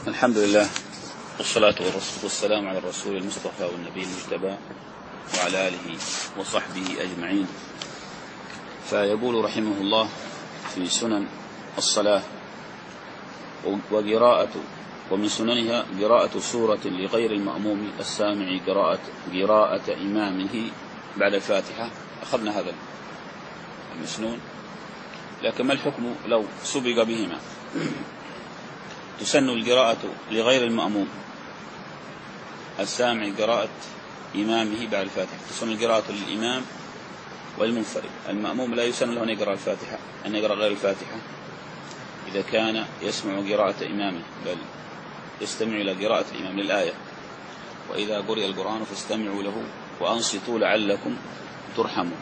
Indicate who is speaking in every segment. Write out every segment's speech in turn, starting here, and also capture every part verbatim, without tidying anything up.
Speaker 1: الحمد لله والصلاة والسلام على الرسول المصطفى والنبي المجتبى وعلى آله وصحبه أجمعين. فيقول رحمه الله في سنن الصلاة وقراءة ومن سننها قراءة سورة لغير المأموم السامع قراءة قراءة إمامه بعد الفاتحة. أخذنا هذا المسنون، لكن ما الحكم لو سبق بهما؟ تسن القراءة لغير المأموم السامع قراءة إمامه بعد الفاتحة. تسن القراءة للإمام والمنفرد. المأموم لا يسن له أن يقرأ الفاتحة أن يقرأ غير الفاتحة إذا كان يسمع قراءة إمامه، بل يستمع إلى قراءة الإمام للآية: وإذا قرئ القرآن فاستمعوا له وأنصتوا لعلكم ترحمون.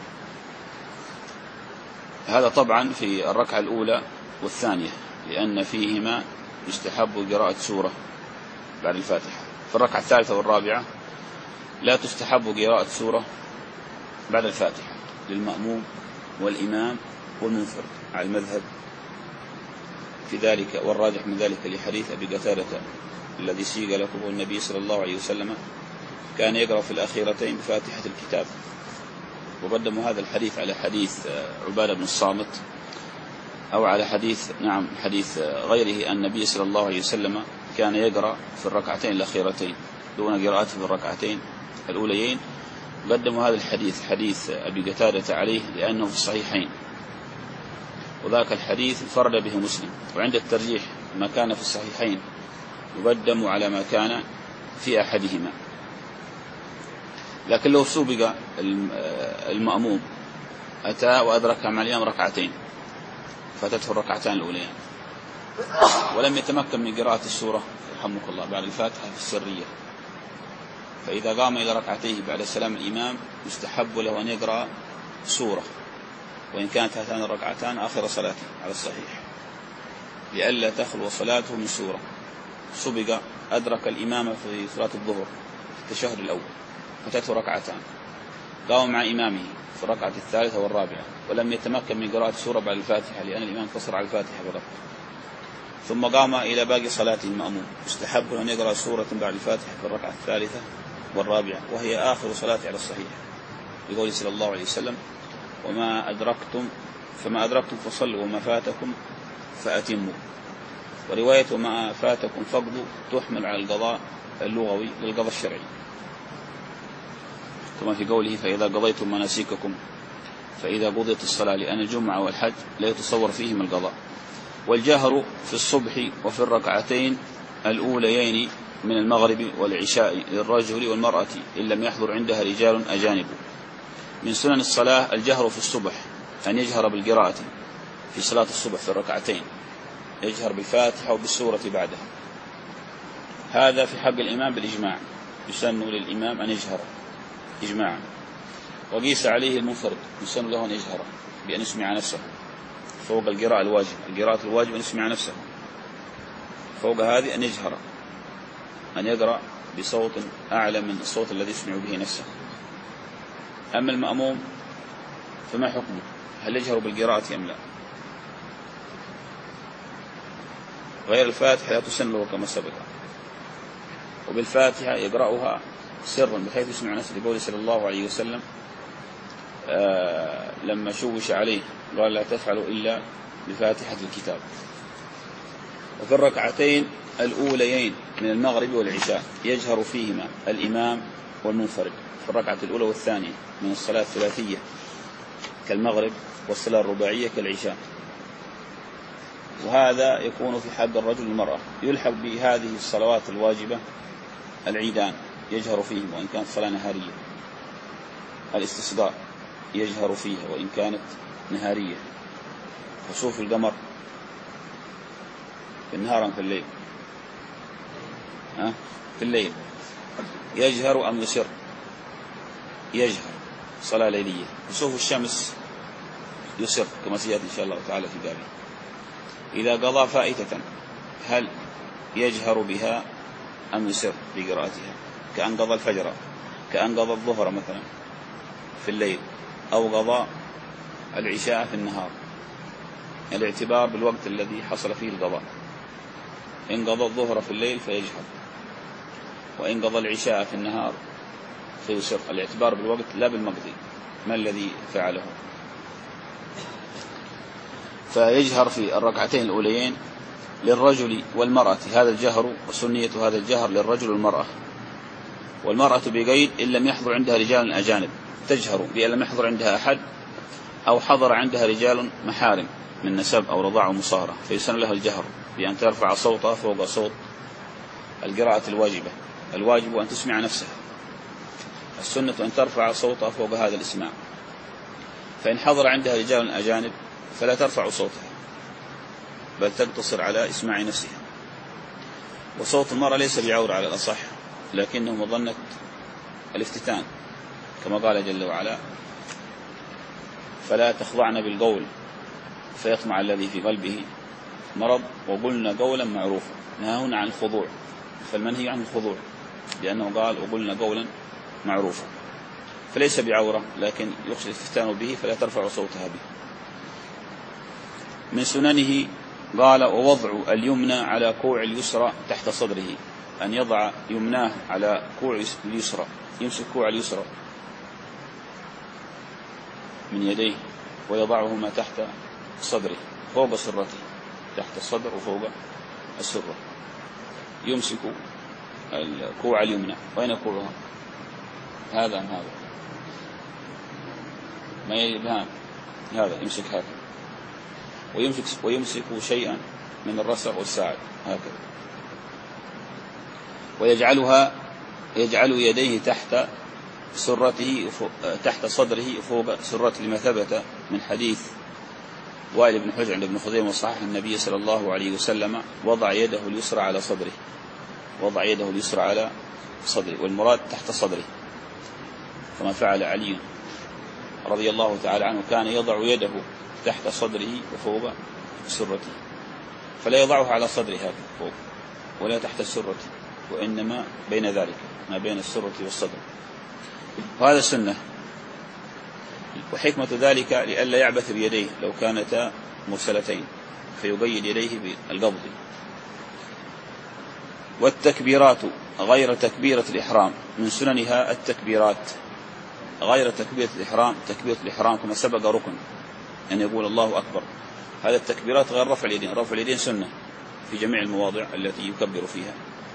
Speaker 1: هذا طبعا في الركعة الأولى والثانية، لأن فيهما يستحب قراءة سورة بعد الفاتحة. في الركعة الثالثة والرابعة لا تستحب قراءة سورة بعد الفاتحة للمأموم والإمام والمنفرد على المذهب في ذلك، والراجح من ذلك لحديث أبي قتادة الذي سيق لكم النبي صلى الله عليه وسلم كان يقرأ في الأخيرتين بفاتحة الكتاب. وقدموا هذا الحديث على حديث عبادة بن الصامت، أو على حديث نعم حديث غيره أن النبي صلى الله عليه وسلم كان يقرأ في الركعتين الأخيرتين دون قراءته في الركعتين الأوليين. قدموا هذا الحديث حديث أبي قتادة عليه لأنه في الصحيحين، وذاك الحديث فرد به مسلم. وعند الترجيح ما كان في الصحيحين يقدم على ما كان في أحدهما. لكن لو سبق المأموم أتى وأدرك مع الإمام ركعتين فاتته الركعتان الأوليان ولم يتمكن من قراءة السورة رحمك الله بعد الفاتحة في السرية، فإذا قام إلى ركعتيه بعد سلام الإمام يستحب له أن يقرأ سورة، وإن كانت هاتان الركعتان آخر صلاته على الصحيح، لئلا تخلو صلاته من سورة. سبق أدرك الإمام في صلاة الظهر في التشهد الأول فاتته ركعتان، قام مع إمامه في الركعة الثالثة والرابعة ولم يتمكن من قراءة سورة بعد الفاتحة لأن الإمام قصر على الفاتحة فقط، ثم قام إلى باقي صلاته المأموم يستحب أن يقرأ سورة بعد الفاتحة في الركعة الثالثة والرابعة وهي آخر صلاته على الصحيح، يقول صلى الله عليه وسلم: وما أدركتم فما أدركتم فصلوا وما فاتكم فأتموا. ورواية وما فاتكم فقدوا تحمل على القضاء اللغوي للقضاء الشرعي، كما في قوله: فإذا قضيتم مناسككم فإذا قضيت الصلاة، لأن الجمعة والحج لا يتصور فيهم القضاء. والجهر في الصبح وفي الركعتين الأوليين من المغرب والعشاء للرجل والمرأة إن لم يحضر عندها رجال أجانب. من سنن الصلاة الجهر في الصبح، أن يجهر بالقراءة في صلاة الصبح في الركعتين، يجهر بالفاتحة وبالسورة بعدها. هذا في حق الإمام بالإجماع، يسن للإمام أن يجهر إجماعا. وقيس عليه المنفرد، يسن له أن يجهر بأن يسمع نفسه فوق القراءة الواجب. القراءة الواجب أن يسمع نفسه، فوق هذه أن يجهر، أن يقرأ بصوت أعلى من الصوت الذي يسمع به نفسه. أما المأموم فما حكمه؟ هل يجهر بالقراءة أم لا؟ غير الفاتحة لا تسن له كما سبق، وبالفاتحة يقرأها سرا بحيث يسمع نفسه، لقوله صلى الله عليه وسلم آه لما شوش عليه قال: لا تفعلوا إلا بفاتحة الكتاب. وفي الركعتين الأوليين من المغرب والعشاء يجهر فيهما الإمام والمنفرد، في الركعة الأولى والثانية من الصلاة الثلاثية كالمغرب، والصلاة الرباعية كالعشاء. وهذا يكون في حق الرجل والمرأة. يلحق بهذه الصلوات الواجبة العيدان يجهر فيهم وإن كانت صلاة نهارية، الاستسقاء يجهر فيها وإن كانت نهارية، خسوف القمر في النهار أم في الليل؟ ها؟ في الليل. يجهر أم يسر؟ يجهر، صلاة ليلية. خسوف الشمس يسر كما سيأتي إن شاء الله تعالى في بابه. إذا قضى فائتة هل يجهر بها أم يسر بقراءتها؟ كأن قضى الفجر، كأن قضى الظهر مثلا في الليل، أو قضى العشاء في النهار، الاعتبار بالوقت الذي حصل فيه القضاء. إن قضى الظهر في الليل فيجهر، وإن قضى العشاء في النهار فيسر. الاعتبار بالوقت لا بالمقضي، ما الذي فعله. فيجهر في الركعتين الأوليين للرجل والمرأة، هذا الجهر وسنية هذا الجهر للرجل والمرأة. والمرأة بقيد إن لم يحضر عندها رجال أجانب، تجهر بأن لم يحضر عندها أحد أو حضر عندها رجال محارم من نسب أو رضاع ومصاهرة، فيسن لها الجهر بأن ترفع صوتها فوق صوت القراءة الواجبة. الواجب أن تسمع نفسها، السنة أن ترفع صوتها فوق هذا الإسماع. فإن حضر عندها رجال أجانب فلا ترفع صوتها، بل تقتصر على إسماع نفسها. وصوت المرأة ليس بعورة على الأصح، لكنه مظنة الافتتان، كما قال جل وعلا: فلا تخضعن بالقول فيطمع الذي في قلبه مرض وقلنا قولا معروفا. نهاهنا عن الخضوع، فالمنهي عن الخضوع لأنه قال وقلنا قولا معروفا، فليس بعورة لكن يخشى الافتتان به، فلا ترفع صوتها به. من سننه قال: ووضع اليمنى على كوع اليسرى تحت صدره، أن يضع يمناه على كوع اليسرى، يمسك كوع اليسرى من يديه ويضعهما تحت صدره فوق سرته، تحت الصدر وفوق السرة. يمسك الكوع اليمنى، وين كوعها؟ هذا أم هذا؟ ما يبهام، هذا يمسك هكذا، ويمسك, ويمسك شيئا من الرسغ والساعد هكذا، ويجعلها يجعل يديه تحت سرته تحت صدره فوق سرته، لما ثبت من حديث وائل بن حجر عند ابن خزيمة وصححه النبي صلى الله عليه وسلم: وضع يده اليسرى على صدره، وضع يده اليسرى على صدره، والمراد تحت صدره، كما فعل علي رضي الله تعالى عنه، كان يضع يده تحت صدره وفوق سرته، فلا يضعها على صدره هكذا فوق ولا تحت السرة، وإنما بين ذلك، ما بين السرة والصدر. وهذا سنة، وحكمة ذلك لئلا يعبث بيديه لو كانتا مرسلتين، فيقيد يديه بالقبض. والتكبيرات غير تكبيرة الإحرام، من سننها التكبيرات غير تكبيرة الإحرام. تكبيرة الإحرام كما سبق ركن أن يقول الله أكبر، هذا التكبيرات غير رفع اليدين. رفع اليدين سنة في جميع المواضع التي يكبر فيها،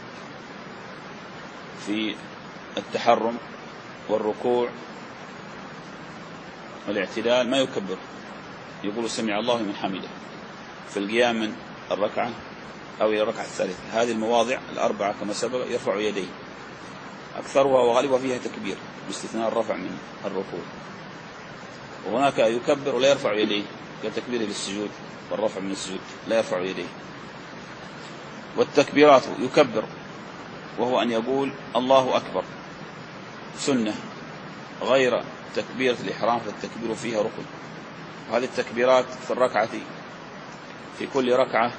Speaker 1: في التحرم والركوع والاعتدال ما يكبر، يقول سمع الله من حمده. في القيام من الركعة أو إلى الركعة الثالثة، هذه المواضع الأربعة كما سبق يرفع يديه، أكثرها وغالبها فيها تكبير باستثناء الرفع من الركوع. وهناك يكبر ولا يرفع يديه، كتكبيره للسجود والرفع من السجود لا يرفع يديه. والتكبيرات يكبر وهو أن يقول الله أكبر، سنة غير تكبيرة الإحرام، فالتكبير فيها ركن. وهذه التكبيرات في الركعة في كل ركعة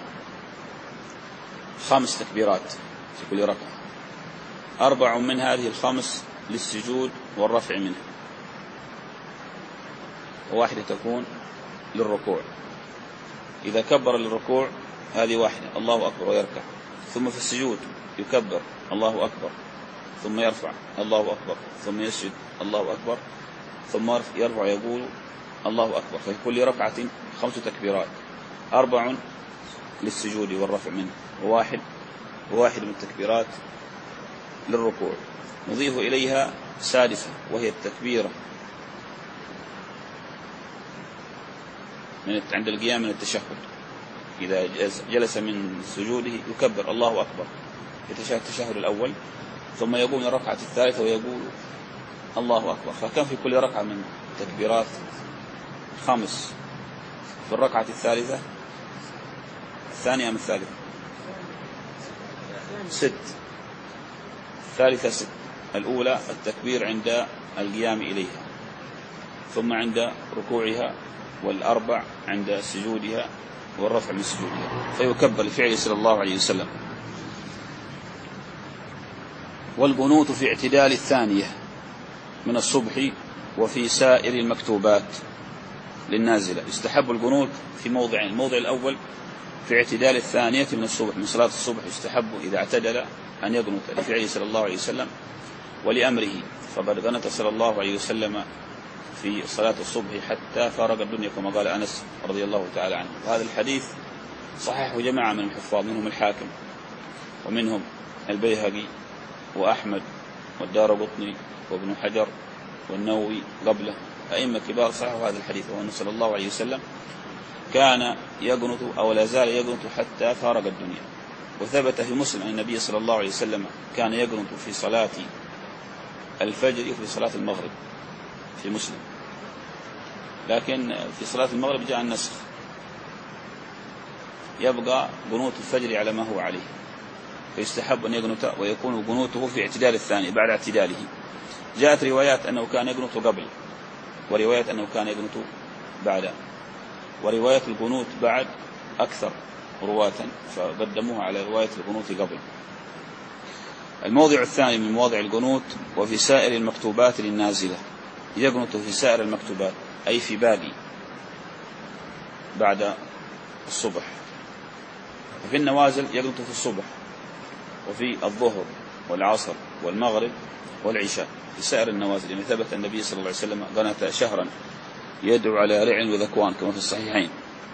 Speaker 1: خمس تكبيرات في كل ركعة، أربع من هذه الخمس للسجود والرفع منه، وواحدة تكون للركوع. إذا كبر للركوع هذه واحدة الله أكبر ويركع، ثم في السجود يكبر الله أكبر ثم يرفع الله أكبر ثم يسجد الله أكبر ثم يرفع يقول الله أكبر. في كل ركعة خمس تكبيرات، أربع للسجود والرفع منه، وواحد وواحد من التكبيرات للركوع. نضيف إليها سادسة وهي التكبيرة من عند القيام من التشهد، إذا جلس من سجوده يكبر الله أكبر يتشهد التشهد الأول، ثم يقوم الركعة الثالثة ويقول الله أكبر. فكان في كل ركعة من تكبيرات خمس، في الركعة الثالثة الثانية من الثالثة ست، الثالثة ست. الأولى التكبير عند القيام إليها، ثم عند ركوعها، والأربع عند سجودها والرفع من سجودها، فيكبر لفعله صلى الله عليه وسلم. والقنوت في اعتدال الثانية من الصبح وفي سائر المكتوبات للنازلة. يستحب القنوت في موضعين، الموضع الأول في اعتدال الثانية من الصبح من صلاة الصبح يستحب إذا اعتدل أن يقنت لفعله صلى الله عليه وسلم ولأمره، فقد قنت صلى الله عليه وسلم في صلاة الصبح حتى فارق الدنيا كما قال أنس رضي الله تعالى عنه. وهذا الحديث صححه جماعة من الحفاظ، منهم الحاكم ومنهم البيهقي وأحمد والدارقطني وابن حجر والنووي قبله، أئمة كبار صححوا هذا الحديث، وأن صلى الله عليه وسلم كان يقنط أو لا زال يقنط حتى فارق الدنيا. وثبت في مسلم أن النبي صلى الله عليه وسلم كان يقنط في صلاة الفجر وفي صلاة المغرب في مسلم، لكن في صلاة المغرب جاء النسخ، يبقى قنوت الفجر على ما هو عليه، فيستحب أن يقنط ويكون قنوته في اعتدال الثاني بعد اعتداله. جاءت روايات أنه كان يقنط قبل، وروايات أنه كان يقنط بعد، ورواية القنوت بعد أكثر رواة فقدموها على رواية القنوت قبل. الموضع الثاني من مواضع القنوت وفي سائر المكتوبات للنازلة، يقنط في سائر المكتوبات أي في باقي بعد الصبح. في النوازل يقنط في الصبح وفي الظهر والعصر والمغرب والعشاء، في سائر النوازل، يعني ثبت النبي صلى الله عليه وسلم قنت شهرا يدعو على رع وذكوان كما في الصحيحين.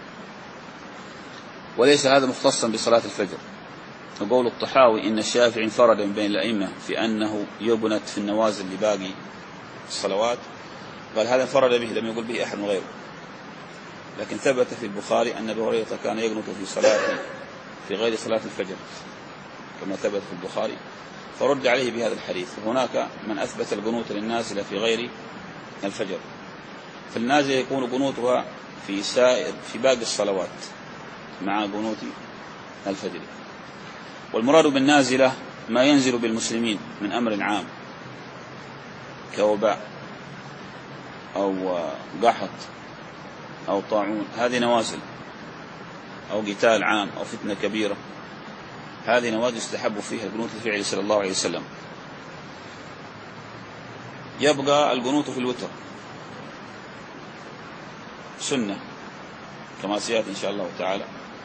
Speaker 1: وليس هذا مختصا بصلاة الفجر. وقول الطحاوي إن الشافعي انفرد بين الأئمة في أنه يقنت في النوازل لباقي الصلوات، قال هذا انفرد به لم يقل به أحد غيره، لكن ثبت في البخاري أن أبي هريرة كان يقنت في صلاة في غير صلاة الفجر كما ثبت في البخاري، فرد عليه بهذا الحديث. هناك من أثبت القنوت للنازلة في غير الفجر، فالنازلة يكون قنوتها في سائر في باقي الصلوات مع قنوت الفجر. والمراد بالنازلة ما ينزل بالمسلمين من أمر عام كوباء أو قحط أو طاعون، هذه نوازل، أو قتال عام أو فتنة كبيرة، هذه نوازل يستحب فيها القنوت لفعله صلى الله عليه وسلم. يبقى القنوت في الوتر سنة كما سيأتي إن شاء الله تعالى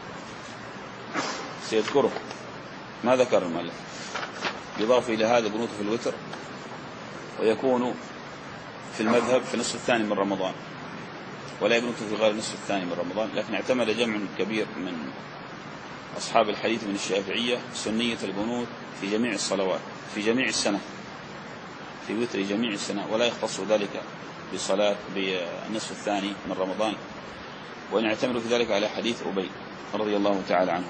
Speaker 1: سيذكره، ما ذكر المؤلف. بالإضافة إلى هذا قنوت في الوتر، ويكون في المذهب في النصف الثاني من رمضان، ولا يقنط في غير النصف الثاني من رمضان، لكن اعتمد جمع كبير من أصحاب الحديث من الشافعية سنية القنوت في جميع الصلوات في جميع السنة، في وتر جميع السنة، ولا يختص ذلك بصلاة بالنصف الثاني من رمضان، وإن اعتمدوا في ذلك على حديث أبي رضي الله تعالى عنه.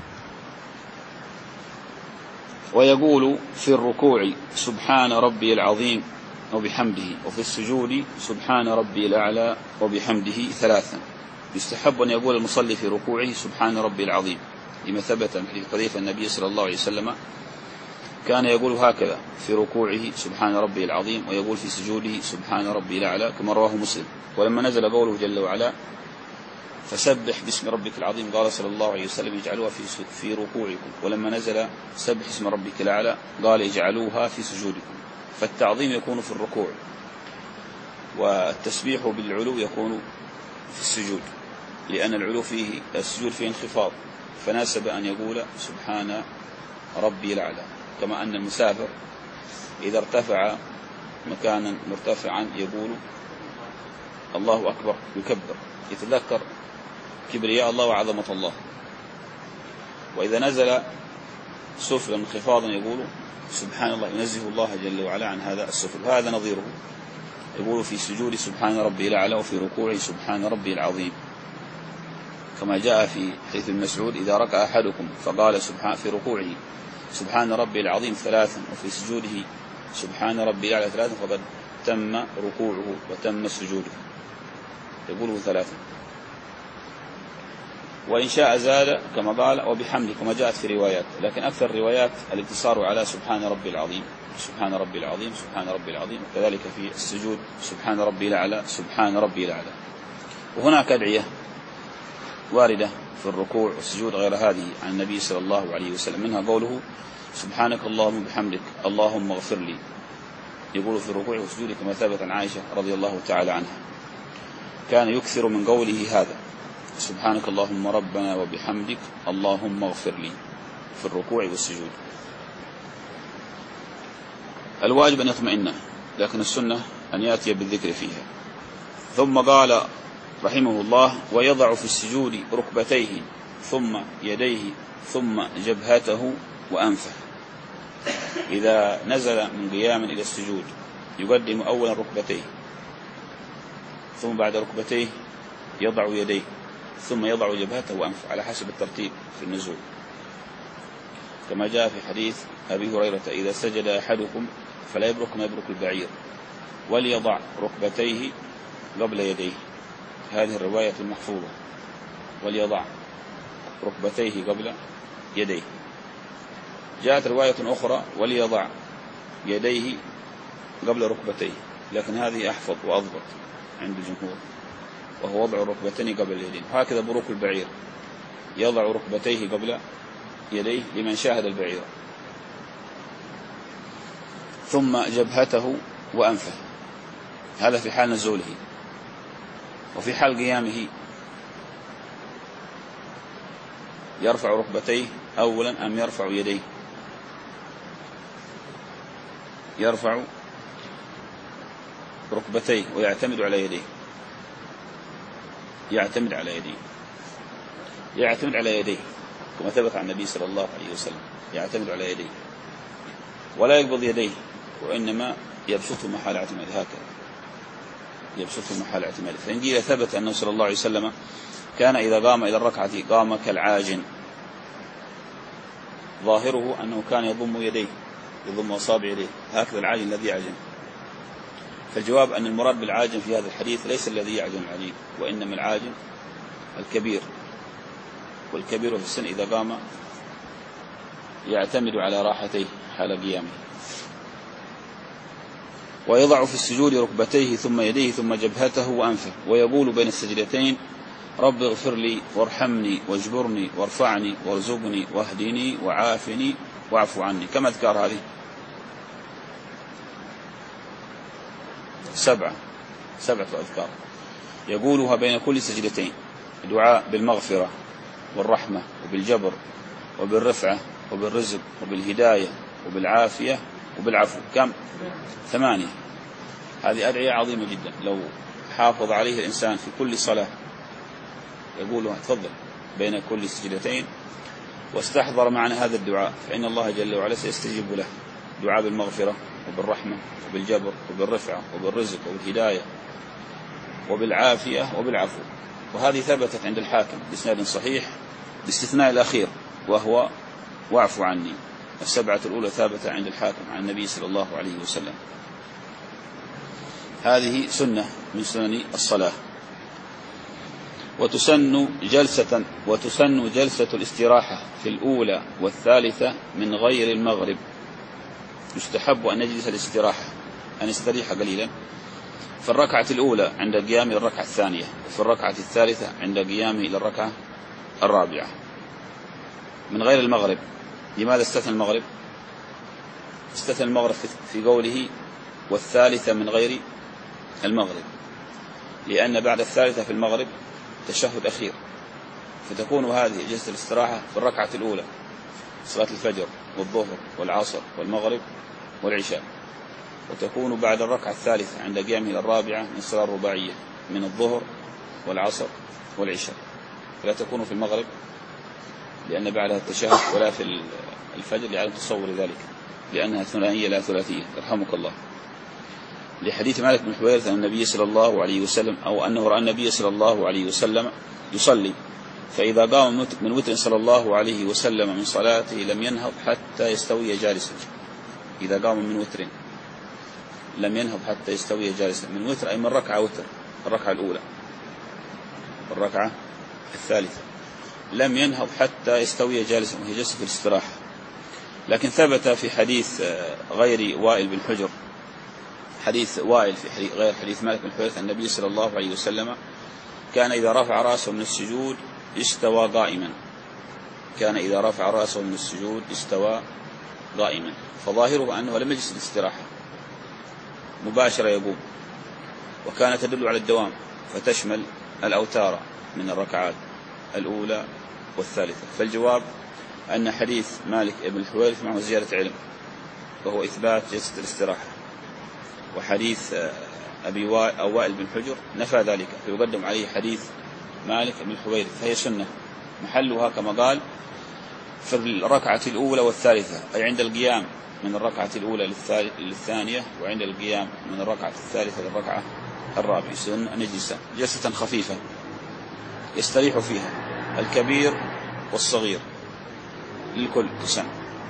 Speaker 1: ويقول في الركوع سبحان ربي العظيم وبحمده، وفي السجود سبحان ربي الأعلى وبحمده ثلاثا. يستحب أن يقول المصلي في ركوعه سبحان ربي العظيم، لما ثبت من حديث حذيفة النبي صلى الله عليه وسلم كان يقول هكذا في ركوعه سبحان ربي العظيم، ويقول في سجوده سبحان ربي الأعلى كما رواه مسلم. ولما نزل قوله جل وعلا فسبح باسم ربك العظيم قال صلى الله عليه وسلم اجعلوها في في ركوعكم، ولما نزل سبح اسم ربك الأعلى قال اجعلوها في سجودكم. فالتعظيم يكون في الركوع، والتسبيح بالعلو يكون في السجود، لأن العلو فيه السجود فيه انخفاض، فناسب أن يقول سبحان ربي الأعلى، كما أن المسافر إذا ارتفع مكانا مرتفعا يقول الله أكبر يكبر، يتذكر كبرياء الله وعظمة الله. وإذا نزل سفلا انخفاضا يقول سبحان الله، ينزه الله جل وعلا عن هذا السفل. هذا نظيره يقول في سجود سبحان ربي الأعلى، وفي ركوعه سبحان ربي العظيم، كما جاء في حديث المسعود إذا ركع أحدكم فقال سبحان في ركوعه سبحان ربي العظيم ثلاثا، وفي سجوده سبحان ربي الأعلى ثلاثا، فقد تم ركوعه وتم سجوده، يقوله ثلاثا. وإن شاء زاد كما قال وبحمده كما جاءت في روايات، لكن أكثر الروايات الاقتصار على سبحان ربي العظيم سبحان ربي العظيم سبحان ربي العظيم، وكذلك في السجود سبحان ربي الأعلى سبحان ربي الأعلى. وهناك أدعية واردة في الركوع والسجود غير هذه عن النبي صلى الله عليه وسلم، منها قوله سبحانك اللهم بحمدك اللهم اغفر لي، يقول في الركوع والسجود كما ثبت عن عائشة رضي الله تعالى عنها، كان يكثر من قوله هذا سبحانك اللهم ربنا وبحمدك اللهم اغفر لي في الركوع والسجود. الواجب أن يطمئن، لكن السنة أن يأتي بالذكر فيها. ثم قال رحمه الله: ويضع في السجود ركبتيه ثم يديه ثم جبهته وأنفه. إذا نزل من قيام إلى السجود يقدم أولا ركبتيه، ثم بعد ركبتيه يضع يديه، ثم يضع جبهته وأنفه على حسب الترتيب في النزول، كما جاء في حديث أبي هريرة: إذا سجد أحدكم فلا يبرك ما يبرك البعير، وليضع ركبتيه قبل يديه. هذه الرواية المحفوظة: وليضع ركبتيه قبل يديه. جاءت رواية أخرى: وليضع يديه قبل ركبتيه، لكن هذه أحفظ وأضبط عند الجمهور، وهو وضع الركبتين قبل اليدين. هكذا بروك البعير: يضع ركبتيه قبل يديه لمن شاهد البعير، ثم جبهته وأنفه. هذا في حال نزوله. وفي حال قيامه يرفع ركبتيه أولا أم يرفع يديه؟ يرفع ركبتيه ويعتمد على يديه. يعتمد على يديه يعتمد على يديه كما ثبت عن النبي صلى الله عليه وسلم: يعتمد على يديه ولا يقبض يديه، وإنما يبسطهما حال اعتماد. هكذا يبسطهما حال اعتماد. فإن قيل ثبت أنه صلى الله عليه وسلم كان إذا قام إلى الركعة قام كالعاجن، ظاهره أنه كان يضم يديه، يضم أصابع يديه، هكذا العاجن الذي يعجن. فالجواب أن المراد بالعاجن في هذا الحديث ليس الذي يعجن العليم، وإنما العاجن الكبير. والكبير في السن إذا قام يعتمد على راحتيه حال قيامه. ويضع في السجود ركبتيه ثم يديه ثم جبهته وأنفه، ويقول بين السجدتين: رب اغفر لي وارحمني واجبرني وارفعني وارزقني واهدني وعافني واعف عني. كم أذكار هذه؟ سبعة سبعة أذكار يقولها بين كل سجدتين: دعاء بالمغفرة والرحمة وبالجبر وبالرفعة وبالرزق وبالهداية وبالعافية وبالعفو. كم؟ ثمانية. هذه أدعية عظيمة جدا، لو حافظ عليه الإنسان في كل صلاة يقولها تفضل بين كل سجدتين واستحضر معنى هذا الدعاء، فإن الله جل وعلا سيستجيب له. دعاء بالمغفرة وبالرحمة وبالجبر وبالرفعة وبالرزق وبالهداية وبالعافية وبالعفو. وهذه ثبتت عند الحاكم بإسناد صحيح باستثناء الأخير وهو واعف عني. السبعة الأولى ثابتة عند الحاكم عن النبي صلى الله عليه وسلم. هذه سنة من سنن الصلاة. وتسن جلسة وتسن جلسة الاستراحة في الأولى والثالثة من غير المغرب. يستحب أن نجلس الاستراحة، أن نستريح قليلا في الركعة الأولى عند قيامه إلى الركعة الثانية، وفي الركعة الثالثة عند قيامه إلى الركعة الرابعة من غير المغرب. لماذا استثنى المغرب؟ استثنى المغرب في قوله والثالثة من غير المغرب، لأن بعد الثالثة في المغرب تشهد أخير، فتكون هذه جلسة الاستراحة في الركعة الأولى صلاة الفجر والظهر والعصر والمغرب والعشاء، وتكون بعد الركعة الثالثة عند قيامه إلى الرابعة من الصلاة الرباعية من الظهر والعصر والعشاء، فلا تكون في المغرب لأن بعدها التشهد، ولا في الفجر لعدم تصور ذلك لأنها ثنائية لا ثلاثية. يرحمك الله. لحديث مالك بن حويرث أن النبي صلى الله عليه وسلم أو أنه رأى النبي صلى الله عليه وسلم يصلي، فإذا قام من وتر صلى الله عليه وسلم من صلاته لم ينهض حتى يستوي جالسا. إذا قام من وتر لم ينهض حتى يستوي جالسا. من وتر أي من ركعة وتر، الركعة الأولى الركعة الثالثة لم ينهض حتى يستوي جالسا، وهي جلسة في الاستراحة. لكن ثبت في حديث غير وائل بن حجر، حديث وائل في حديث غير حديث مالك بن حويرث النبي صلى الله عليه وسلم كان إذا رفع رأسه من السجود استوى قائما. كان إذا رفع رأسه من السجود استوى قائما، فظاهره أنه لم يجلس الاستراحة، مباشرة يقوم. وكانت تدل على الدوام فتشمل الأوتار من الركعات الأولى والثالثة. فالجواب أن حديث مالك بن الحويرث معه زيادة علم وهو إثبات جلسة الاستراحة، وحديث أبي وائل بن حجر نفى ذلك، فيقدم عليه حديث مالك بن الحويرث، فهي سنة محلها كما قال في الركعة الأولى والثالثة، أي عند القيام من الركعة الأولى للثانية، وعند القيام من الركعة الثالثة للركعة الرابعة. نجلس جلسة خفيفة يستريح فيها الكبير والصغير للكل تسن.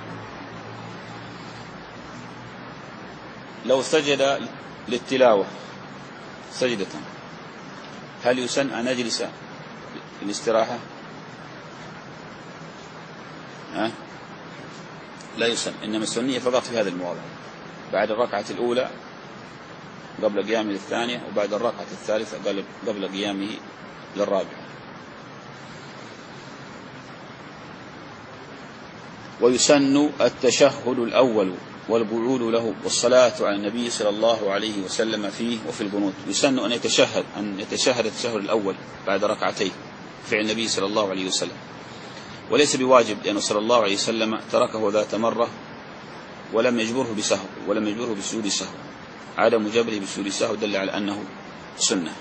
Speaker 1: لو سجد للتلاوة سجدة هل يسن أن نجلس للاستراحة؟ أه؟ لا يسن، إنما السنية فقط في هذا الموضع، بعد الركعة الأولى قبل قيامه للثانية، وبعد الركعة الثالثة قبل قيامه للرابعة. ويسن التشهد الأول والقعود له والصلاة على النبي صلى الله عليه وسلم فيه وفي القنوت. يسن أن يتشهد أن يتشهد التشهد الأول بعد ركعتين فعل النبي صلى الله عليه وسلم، وليس بواجب، لأنه صلى الله عليه وسلم تركه ذات مرة ولم يجبره بسهو ولم يجبره بسجود سهو. عدم جبره بسجود سهو دل على أنه سنة.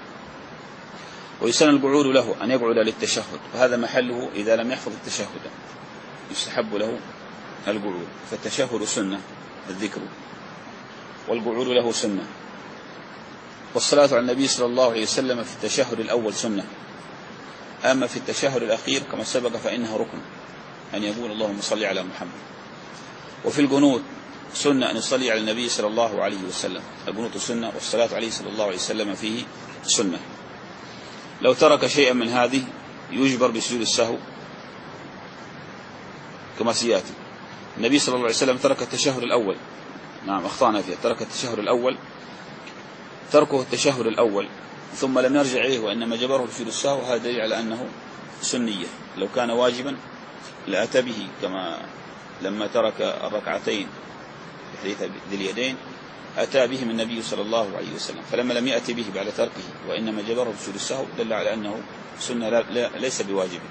Speaker 1: ويسن القعود له أن يقعد للتشهد، وهذا محله إذا لم يحفظ التشهد يستحب له القعود، فالتشهد سنة الذكر، والقعود له سنة. والصلاة على النبي صلى الله عليه وسلم في التشهد الأول سنة، أما في التشهد الأخير كما سبق فإنها ركن، أن يقول اللهم صل على محمد. وفي القنوت سنة أن يصلي على النبي صلى الله عليه وسلم، القنوت سنة، والصلاة عليه صلى الله عليه وسلم فيه سنة. لو ترك شيئا من هذه يجبر بسجود السهو كما سيأتي. النبي صلى الله عليه وسلم ترك التشهد الأول، نعم أخطأنا فيه، ترك التشهد الأول، تركه التشهد الأول ثم لم يرجع إليه وإنما جبره بسجود السهو، هذا دليل على أنه سنية. لو كان واجبا لأتى به، كما لما ترك الركعتين في حديث ذي اليدين أتى بهم النبي صلى الله عليه وسلم، فلما لم يأتي به بعد تركه وإنما جبره بسجود السهو دل على أنه سنة لا ليس بواجب.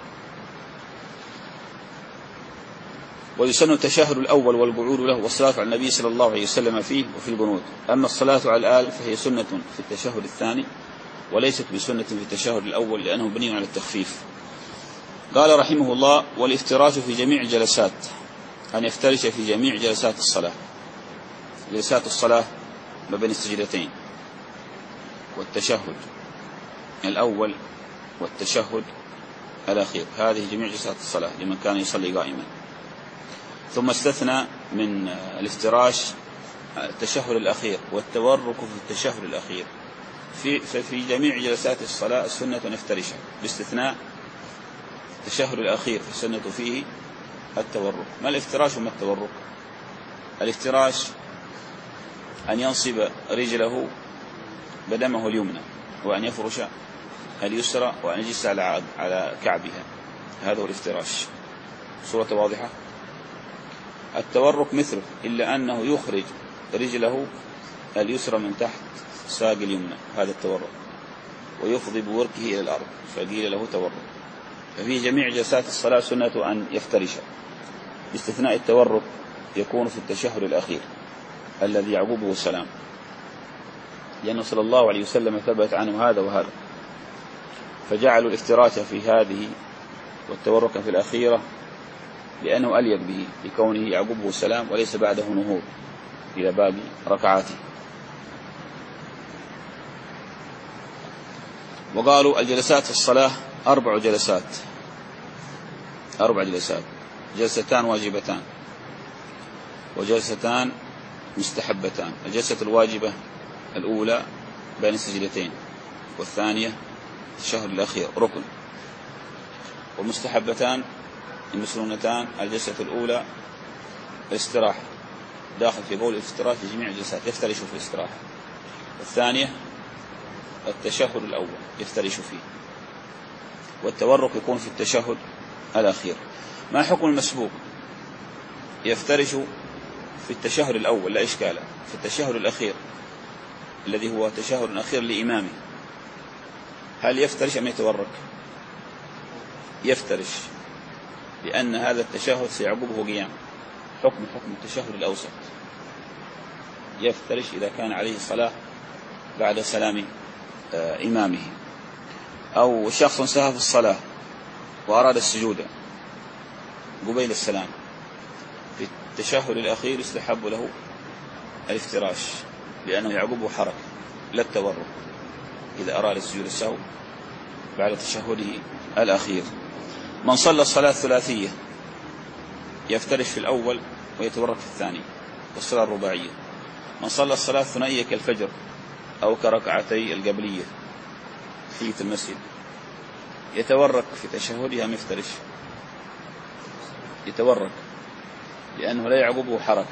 Speaker 1: ويسن التشهد الأول والقعود له والصلاة على النبي صلى الله عليه وسلم فيه وفي القنوت. أما الصلاة على الآل فهي سنة في التشهد الثاني وليست بسنة في التشهد الأول، لأنه بني على التخفيف. قال رحمه الله: والافتراش في جميع الجلسات، أن يفترش في جميع جلسات الصلاة. جلسات الصلاة ما بين السجدتين والتشهد الأول والتشهد الأخير، هذه جميع جلسات الصلاة لمن كان يصلي قائما. ثم استثنى من الافتراش التشهد الأخير والتورك في التشهد الأخير. في ففي جميع جلسات الصلاة السنة نفترشها، باستثناء التشهد الأخير فالسنة فيه التورك. ما الافتراش وما التورك؟ الافتراش أن ينصب رجله بدمه اليمنى، وأن يفرش اليسرى، وأن يجلس على على كعبها، هذا هو الافتراش. صورة واضحة. التورك مثله، إلا أنه يخرج رجله اليسرى من تحت ساق اليمنى، هذا التورك، ويفضي بوركه إلى الأرض، فقيل له تورك. ففي جميع جلسات الصلاة سنة أن يفترش، باستثناء التورك يكون في التشهد الأخير الذي يعقبه السلام، لأنه صلى الله عليه وسلم ثبت عنه هذا وهذا، فجعلوا الافتراش في هذه والتورك في الأخيرة لأنه أليق به، لكونه يعقبه السلام وليس بعده نهوض إلى باب ركعاته. وقالوا الجلسات في الصلاة أربع جلسات، أربع جلسات، جلستان واجبتان وجلستان مستحبتان. الجلسة الواجبة الأولى بين السجدتين، والثانية التشهد الأخير ركن. والمستحبتان المسنونتان الجلسة الأولى الاستراحة، داخل في قول الافتراش في جميع الجلسات، يفترش في الاستراحة. والثانية التشهد الأول يفترش فيه، والتورك يكون في التشهد الأخير. ما حكم المسبوق؟ يفترش في التشهد الأول لا إشكال، في التشهد الأخير الذي هو تشهد أخير لإمامه هل يفترش أم يتورك؟ يفترش، لأن هذا التشهد سيعقبه قيام، حكم حكم التشهد الأوسط. يفترش إذا كان عليه صلاة بعد سلام إمامه، أو شخص سهى في الصلاة وأراد السجود قبيل السلام، في التشهد الأخير يستحب له الافتراش، لأنه يعقبه حركة لا التورك إذا أراد السجود السهو بعد تشهده الأخير. من صلى الصلاة الثلاثية يفترش في الأول ويتورك في الثاني، والصلاة الرباعية. من صلى الصلاة الثنائية كالفجر أو كركعتي القبلية في المسجد يتورك في تشهدها مفترش، يتورك لأنه لا يعقبه حركة،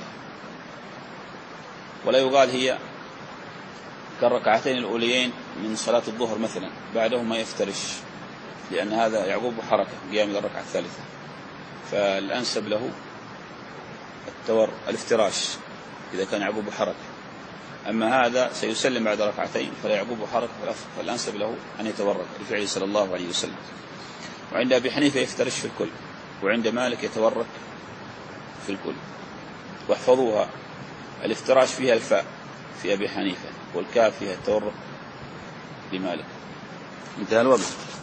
Speaker 1: ولا يقال هي كالركعتين الأوليين من صلاة الظهر مثلا بعدهما يفترش، لأن هذا يعقبه حركة قيام إلى الركعة الثالثة، فالأنسب له التور الافتراش إذا كان يعقبه حركة. أما هذا سيسلم بعد ركعتين فلا يعقبه حركة، فالأنسب له أن يتورك لفعله صلى الله عليه وسلم. وعند أبي حنيفة يفترش في الكل، وعند مالك يتورك في الكل. واحفظوها، الافتراش فيها الفاء في أبي حنيفة، والكاف فيها التورك لمالك. انتهى الوقت.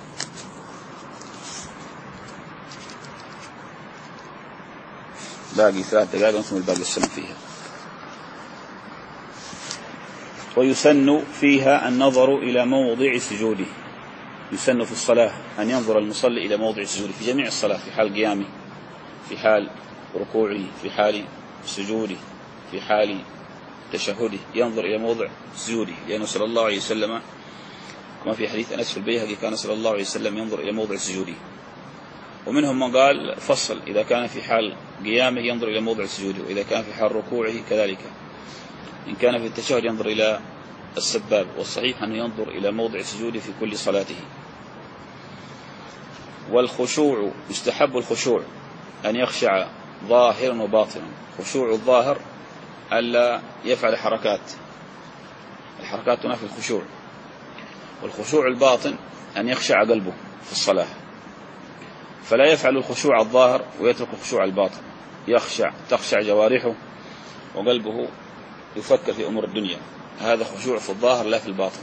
Speaker 1: باقي ثلاث دقائق ثم الباقي السنة فيها. ويسن فيها النظر إلى موضع سجوده، يسن في الصلاة أن ينظر المصلي إلى موضع سجوده في جميع الصلاة، في حال قيامه، في حال ركوعه، في حال سجوده، في حال تشهده، ينظر إلى موضع سجوده، لأنه صلى الله عليه وسلم كما في حديث أنس في البيهقي كان صلى الله عليه وسلم ينظر إلى موضع سجوده. ومنهم من قال فصل، إذا كان في حال قيامه ينظر إلى موضع سجوده، وإذا كان في حال ركوعه كذلك، إن كان في التشهد ينظر إلى السباب، والصحيح أنه ينظر إلى موضع سجوده في كل صلاته. والخشوع يستحب الخشوع أن يخشع ظاهرا وباطنا. خشوع الظاهر ألا يفعل حركات، الحركات تنافي الخشوع. والخشوع الباطن أن يخشع قلبه في الصلاة، فلا يفعل الخشوع الظاهر ويترك الخشوع الباطن، يخشع تخشع جوارحه وقلبه يفكر في أمور الدنيا، هذا خشوع في الظاهر لا في الباطن.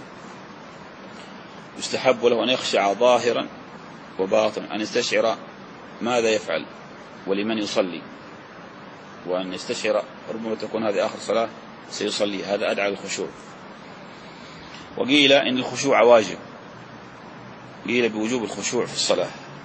Speaker 1: يستحب له أن يخشع ظاهرا وباطن، أن يستشعر ماذا يفعل ولمن يصلي، وأن يستشعر ربما تكون هذه آخر صلاة سيصلي، هذا أدعى الخشوع. وقيل إن الخشوع واجب، قيل بوجوب الخشوع في الصلاة،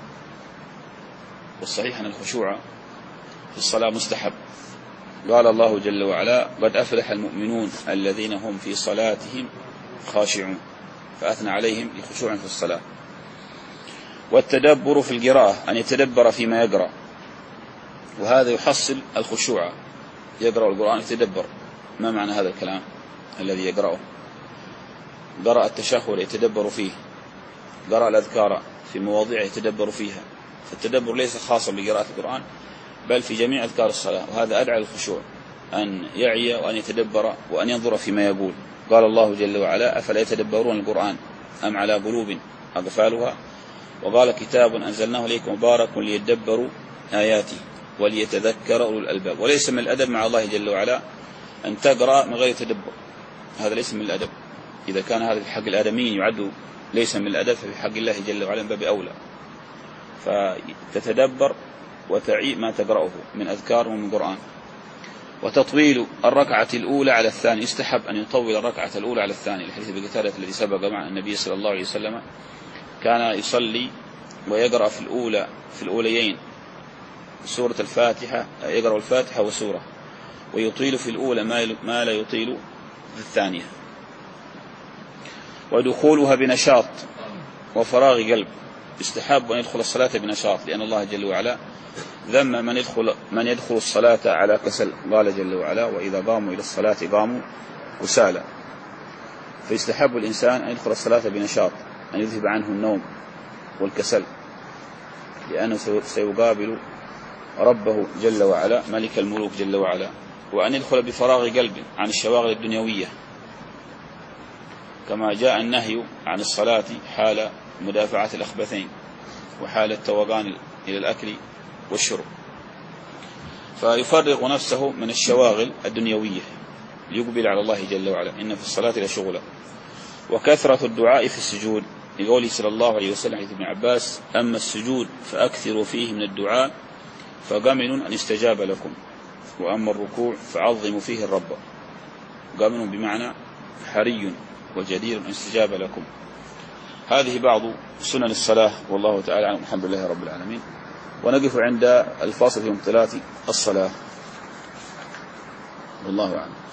Speaker 1: والصحيح أن الخشوع في الصلاة مستحب. قال الله جل وعلا: قد أفلح المؤمنون الذين هم في صلاتهم خاشعون، فأثنى عليهم بخشوع في الصلاة. والتدبر في القراءة، أن يتدبر فيما يقرأ، وهذا يحصل الخشوع. يقرأ القرآن يتدبر ما معنى هذا الكلام الذي يقرأه، قرأ التشهد يتدبر فيه، قرأ الأذكار في مواضيع يتدبر فيها. فالتدبر ليس خاصا بقراءة القرآن بل في جميع أذكار الصلاة، وهذا أدعى للخشوع، أن يعي وأن يتدبر وأن ينظر فيما يقول. قال الله جل وعلا: أفلا يتدبرون القرآن أم على قلوب أقفالها. وقال: كتاب أنزلناه إليكم مبارك ليدبروا آياته وليتذكر أولو الألباب. وليس من الأدب مع الله جل وعلا أن تقرأ من غير تدبر، هذا ليس من الأدب. إذا كان هذا في حق الآدميين يعد ليس من الأدب، ففي حق الله جل وعلا من باب أولى. فتتدبر وتعي ما تقرأه من أذكار ومن قرآن. وتطويل الركعة الأولى على الثانية، يستحب أن يطول الركعة الأولى على الثانية، الحديث بقتادة الذي سبق مع النبي صلى الله عليه وسلم كان يصلي ويقرأ في الأولى في الأوليين سورة الفاتحة، يقرأ الفاتحة وسورة، ويطيل في الأولى ما لا يطيل في الثانية. ودخولها بنشاط وفراغ قلب، يستحب أن يدخل الصلاة بنشاط، لأن الله جل وعلا ذم من يدخل من يدخل الصلاة على كسل، قال جل وعلا: وإذا قاموا إلى الصلاة قاموا كسالى. فيستحب الإنسان أن يدخل الصلاة بنشاط، أن يذهب عنه النوم والكسل، لأنه سيقابل ربه جل وعلا ملك الملوك جل وعلا. وأن يدخل بفراغ قلب عن الشواغل الدنيوية، كما جاء النهي عن الصلاة حال مدافعة الأخبثين، وحال التوغان إلى الأكل والشرب، فيفرغ نفسه من الشواغل الدنيوية ليقبل على الله جل وعلا. إن في الصلاة لشغلا. وكثرة الدعاء في السجود لقوله صلى الله عليه وسلم حديث ابن عباس: أما السجود فأكثروا فيه من الدعاء فقمن أن يستجاب لكم، وأما الركوع فعظموا فيه الرب. قمن بمعنى حري وجدير أن يستجاب لكم. هذه بعض سنن الصلاة، والله تعالى عنه. الحمد لله رب العالمين. ونقف عند الفاصل في مبطلات الصلاة، والله أعلم.